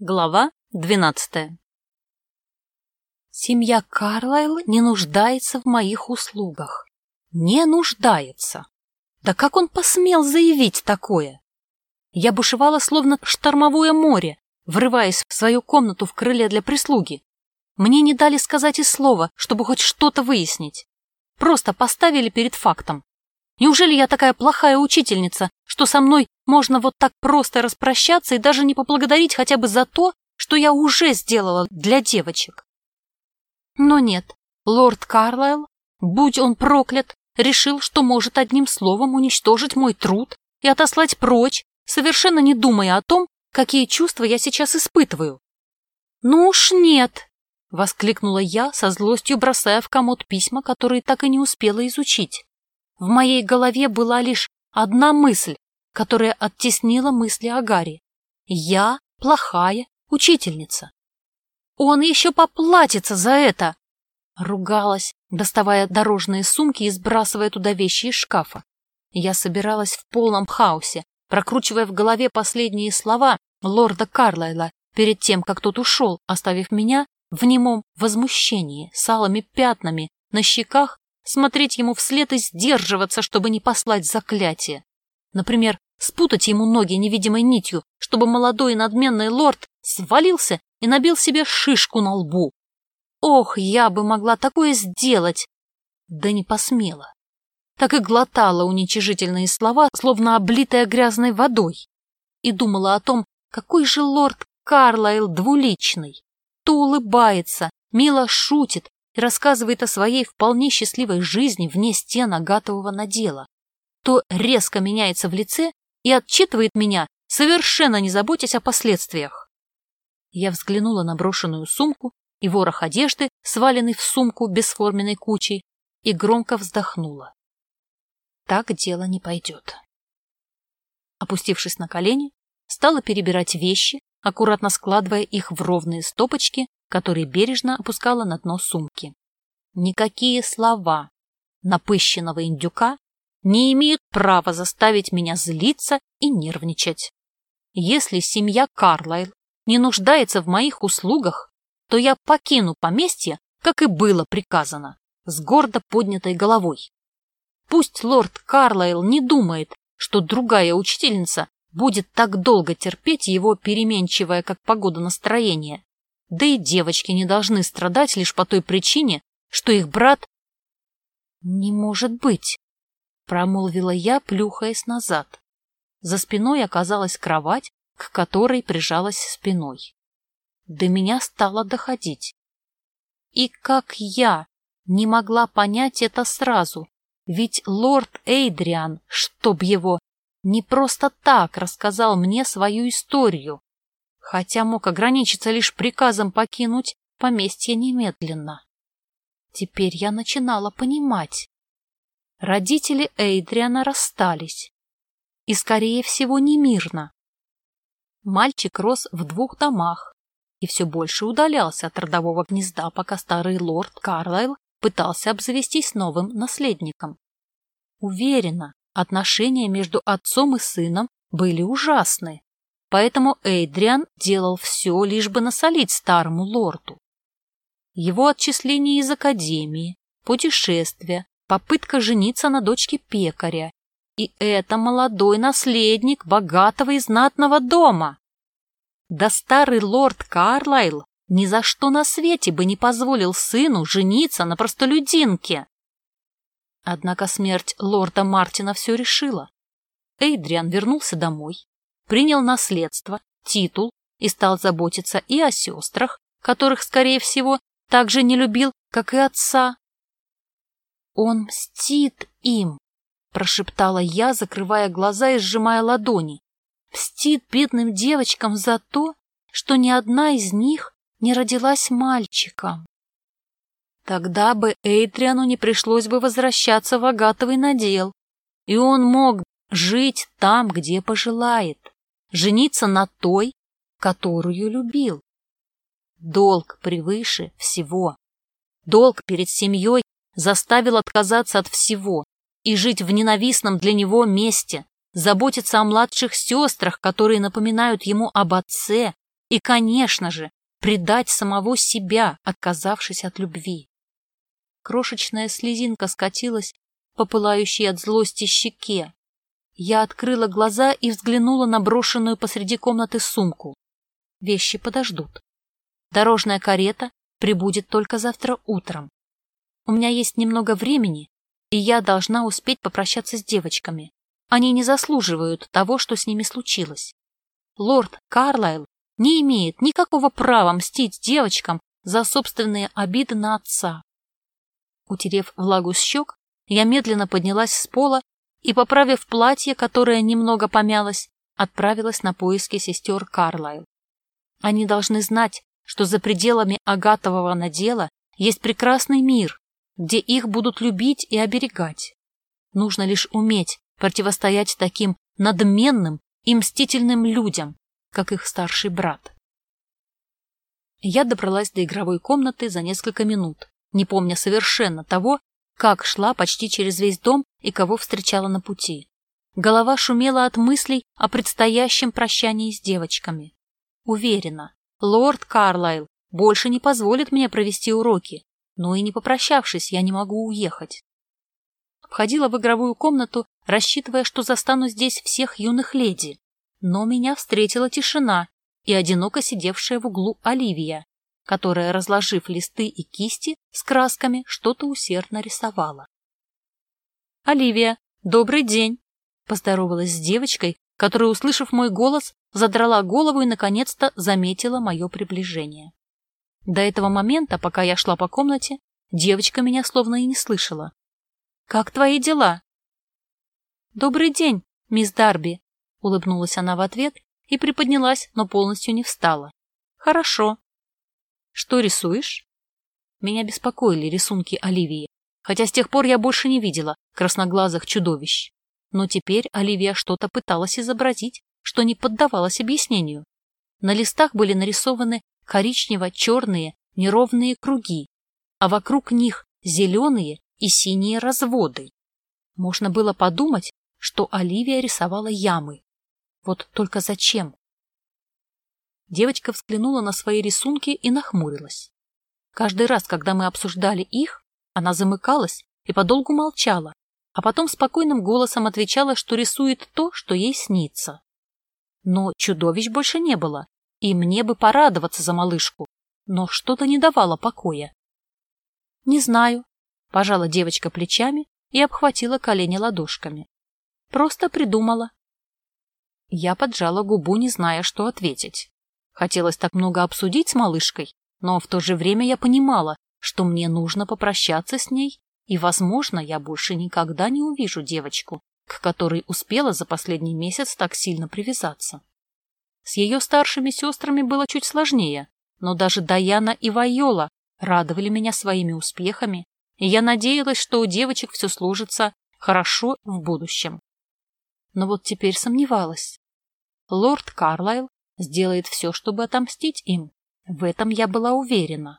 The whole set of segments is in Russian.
Глава 12. Семья Карлайл не нуждается в моих услугах. Не нуждается. Да как он посмел заявить такое? Я бушевала, словно штормовое море, врываясь в свою комнату в крыле для прислуги. Мне не дали сказать и слова, чтобы хоть что-то выяснить. Просто поставили перед фактом. Неужели я такая плохая учительница, что со мной можно вот так просто распрощаться и даже не поблагодарить хотя бы за то, что я уже сделала для девочек? Но нет, лорд Карлайл, будь он проклят, решил, что может одним словом уничтожить мой труд и отослать прочь, совершенно не думая о том, какие чувства я сейчас испытываю. «Ну уж нет!» — воскликнула я, со злостью бросая в комод письма, которые так и не успела изучить. В моей голове была лишь одна мысль, которая оттеснила мысли о Гарри. Я плохая учительница. Он еще поплатится за это! Ругалась, доставая дорожные сумки и сбрасывая туда вещи из шкафа. Я собиралась в полном хаосе, прокручивая в голове последние слова лорда Карлайла перед тем, как тот ушел, оставив меня в немом возмущении, с алыми пятнами на щеках, смотреть ему вслед и сдерживаться, чтобы не послать заклятие. Например, спутать ему ноги невидимой нитью, чтобы молодой и надменный лорд свалился и набил себе шишку на лбу. Ох, я бы могла такое сделать! Да не посмела. Так и глотала уничижительные слова, словно облитая грязной водой. И думала о том, какой же лорд Карлайл двуличный. То улыбается, мило шутит и рассказывает о своей вполне счастливой жизни вне стен агатового надела, то резко меняется в лице и отчитывает меня, совершенно не заботясь о последствиях. Я взглянула на брошенную сумку и ворох одежды, сваленный в сумку бесформенной кучей, и громко вздохнула. Так дело не пойдет. Опустившись на колени, стала перебирать вещи, аккуратно складывая их в ровные стопочки, которые бережно опускала на дно сумки. Никакие слова напыщенного индюка не имеют права заставить меня злиться и нервничать. Если семья Карлайл не нуждается в моих услугах, то я покину поместье, как и было приказано, с гордо поднятой головой. Пусть лорд Карлайл не думает, что другая учительница будет так долго терпеть его переменчивое, как погода, настроение. Да и девочки не должны страдать лишь по той причине, что их брат... «Не может быть!» — промолвила я, плюхаясь назад. За спиной оказалась кровать, к которой прижалась спиной. До меня стало доходить. И как я не могла понять это сразу, ведь лорд Эйдриан, чтоб его, не просто так рассказал мне свою историю, хотя мог ограничиться лишь приказом покинуть поместье немедленно. Теперь я начинала понимать. Родители Эйдриана расстались. И, скорее всего, не мирно. Мальчик рос в 2 домах и все больше удалялся от родового гнезда, пока старый лорд Карлайл пытался обзавестись новым наследником. Уверена, отношения между отцом и сыном были ужасны. Поэтому Эйдриан делал все, лишь бы насолить старому лорду. Его отчисление из академии, путешествия, попытка жениться на дочке пекаря. И это молодой наследник богатого и знатного дома. Да старый лорд Карлайл ни за что на свете бы не позволил сыну жениться на простолюдинке. Однако смерть лорда Мартина все решила. Эйдриан вернулся домой, принял наследство, титул и стал заботиться и о сестрах, которых, скорее всего, так же не любил, как и отца. «Он мстит им», — прошептала я, закрывая глаза и сжимая ладони. «Мстит бедным девочкам за то, что ни одна из них не родилась мальчиком». Тогда бы Эйдриану не пришлось бы возвращаться в агатовый надел, и он мог жить там, где пожелает, жениться на той, которую любил. Долг превыше всего. Долг перед семьей заставил отказаться от всего и жить в ненавистном для него месте, заботиться о младших сестрах, которые напоминают ему об отце, И, конечно же, предать самого себя, отказавшись от любви. Крошечная слезинка скатилась по пылающей от злости щеке. Я открыла глаза и взглянула на брошенную посреди комнаты сумку. Вещи подождут. Дорожная карета прибудет только завтра утром. У меня есть немного времени, и я должна успеть попрощаться с девочками. Они не заслуживают того, что с ними случилось. Лорд Карлайл не имеет никакого права мстить девочкам за собственные обиды на отца. Утерев влагу с щек, я медленно поднялась с пола и, поправив платье, которое немного помялось, отправилась на поиски сестер Карлайл. Они должны знать, что за пределами агатового надела есть прекрасный мир, где их будут любить и оберегать. Нужно лишь уметь противостоять таким надменным и мстительным людям, как их старший брат. Я добралась до игровой комнаты за несколько минут, не помня совершенно того, как шла почти через весь дом и кого встречала на пути. Голова шумела от мыслей о предстоящем прощании с девочками. Уверена, лорд Карлайл больше не позволит мне провести уроки, но и не попрощавшись, я не могу уехать. Входила в игровую комнату, рассчитывая, что застану здесь всех юных леди, но меня встретила тишина и одиноко сидевшая в углу Оливия, которая, разложив листы и кисти с красками, что-то усердно рисовала. «Оливия, добрый день!» — поздоровалась с девочкой, которая, услышав мой голос, задрала голову и, наконец-то, заметила мое приближение. До этого момента, пока я шла по комнате, девочка меня словно и не слышала. «Как твои дела?» «Добрый день, мисс Дарби!» — улыбнулась она в ответ и приподнялась, но полностью не встала. «Хорошо. Что рисуешь?» Меня беспокоили рисунки Оливии, хотя с тех пор я больше не видела красноглазых чудовищ. Но теперь Оливия что-то пыталась изобразить, что не поддавалось объяснению. На листах были нарисованы коричнево-черные неровные круги, а вокруг них зеленые и синие разводы. Можно было подумать, что Оливия рисовала ямы. Вот только зачем? Девочка взглянула на свои рисунки и нахмурилась. Каждый раз, когда мы обсуждали их, она замыкалась и подолгу молчала, а потом спокойным голосом отвечала, что рисует то, что ей снится. Но чудовищ больше не было, и мне бы порадоваться за малышку, но что-то не давало покоя. «Не знаю», — пожала девочка плечами и обхватила колени ладошками. «Просто придумала». Я поджала губу, не зная, что ответить. Хотелось так много обсудить с малышкой, но в то же время я понимала, что мне нужно попрощаться с ней, и, возможно, я больше никогда не увижу девочку, к которой успела за последний месяц так сильно привязаться. С ее старшими сестрами было чуть сложнее, но даже Даяна и Вайола радовали меня своими успехами, и я надеялась, что у девочек все сложится хорошо в будущем. Но вот теперь сомневалась. Лорд Карлайл сделает все, чтобы отомстить им. В этом я была уверена.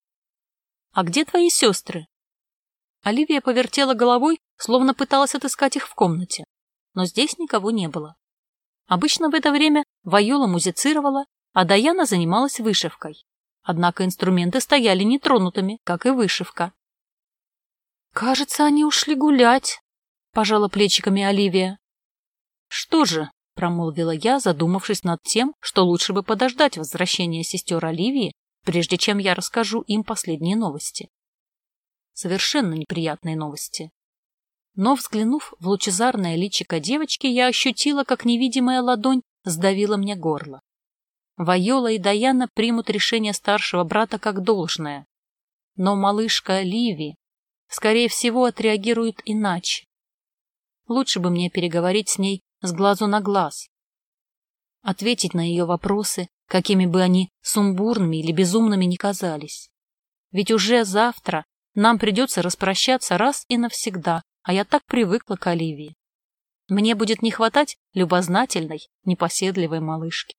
«А где твои сестры?» Оливия повертела головой, словно пыталась отыскать их в комнате, но здесь никого не было. Обычно в это время Вайола музицировала, а Даяна занималась вышивкой. Однако инструменты стояли нетронутыми, как и вышивка. «Кажется, они ушли гулять», — пожала плечиками Оливия. «Что же?» — промолвила я, задумавшись над тем, что лучше бы подождать возвращения сестер Оливии, прежде чем я расскажу им последние новости. Совершенно неприятные новости. Но, взглянув в лучезарное личико девочки, я ощутила, как невидимая ладонь сдавила мне горло. Вайола и Даяна примут решение старшего брата как должное. Но малышка Ливи, скорее всего, отреагирует иначе. Лучше бы мне переговорить с ней с глазу на глаз. Ответить на ее вопросы, какими бы они сумбурными или безумными ни казались. Ведь уже завтра нам придется распрощаться раз и навсегда, а я так привыкла к Оливии. Мне будет не хватать любознательной, непоседливой малышки.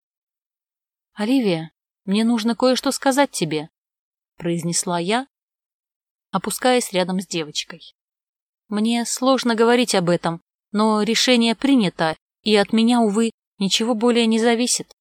«Оливия, мне нужно кое-что сказать тебе», — произнесла я, опускаясь рядом с девочкой. «Мне сложно говорить об этом, но решение принято, и от меня, увы, ничего более не зависит.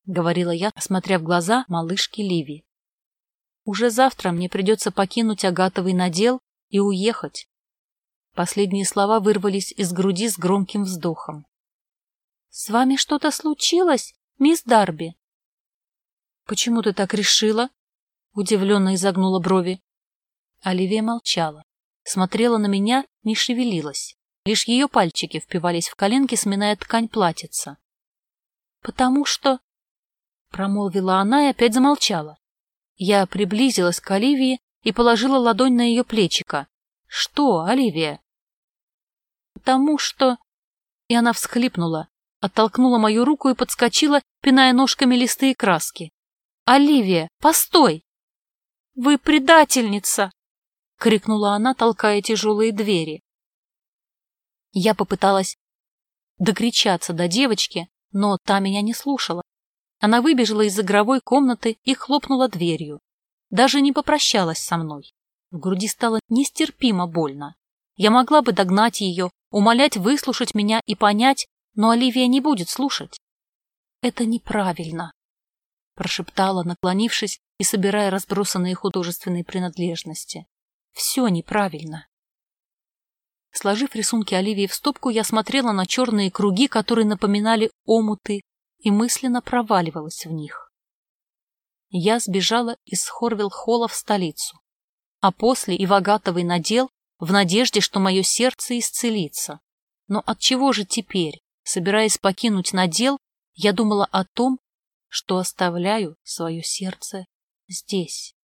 — говорила я, смотря в глаза малышки Ливи. «Уже завтра мне придется покинуть агатовый надел и уехать». Последние слова вырвались из груди с громким вздохом. «С вами что-то случилось, мисс Дарби?» «Почему ты так решила?» — удивленно изогнула брови. Оливия молчала, смотрела на меня, не шевелилась. Лишь ее пальчики впивались в коленки, сминая ткань платьица. «Потому что...» — промолвила она и опять замолчала. Я приблизилась к Оливии и положила ладонь на ее плечико. «Что, Оливия?» «Потому что...» И она всхлипнула, оттолкнула мою руку и подскочила, пиная ножками листы и краски. «Оливия, постой!» «Вы предательница!» — крикнула она, толкая тяжелые двери. Я попыталась докричаться до девочки, но та меня не слушала. Она выбежала из игровой комнаты и хлопнула дверью. Даже не попрощалась со мной. В груди стало нестерпимо больно. Я могла бы догнать ее, умолять выслушать меня и понять, но Оливия не будет слушать. «Это неправильно», — прошептала, наклонившись и собирая разбросанные художественные принадлежности. «Все неправильно». Сложив рисунки Оливии в стопку, я смотрела на черные круги, которые напоминали омуты, и мысленно проваливалась в них. Я сбежала из Хорвилл-Холла в столицу, а после и в агатовый надел, в надежде, что мое сердце исцелится. Но отчего же теперь, собираясь покинуть надел, я думала о том, что оставляю свое сердце здесь?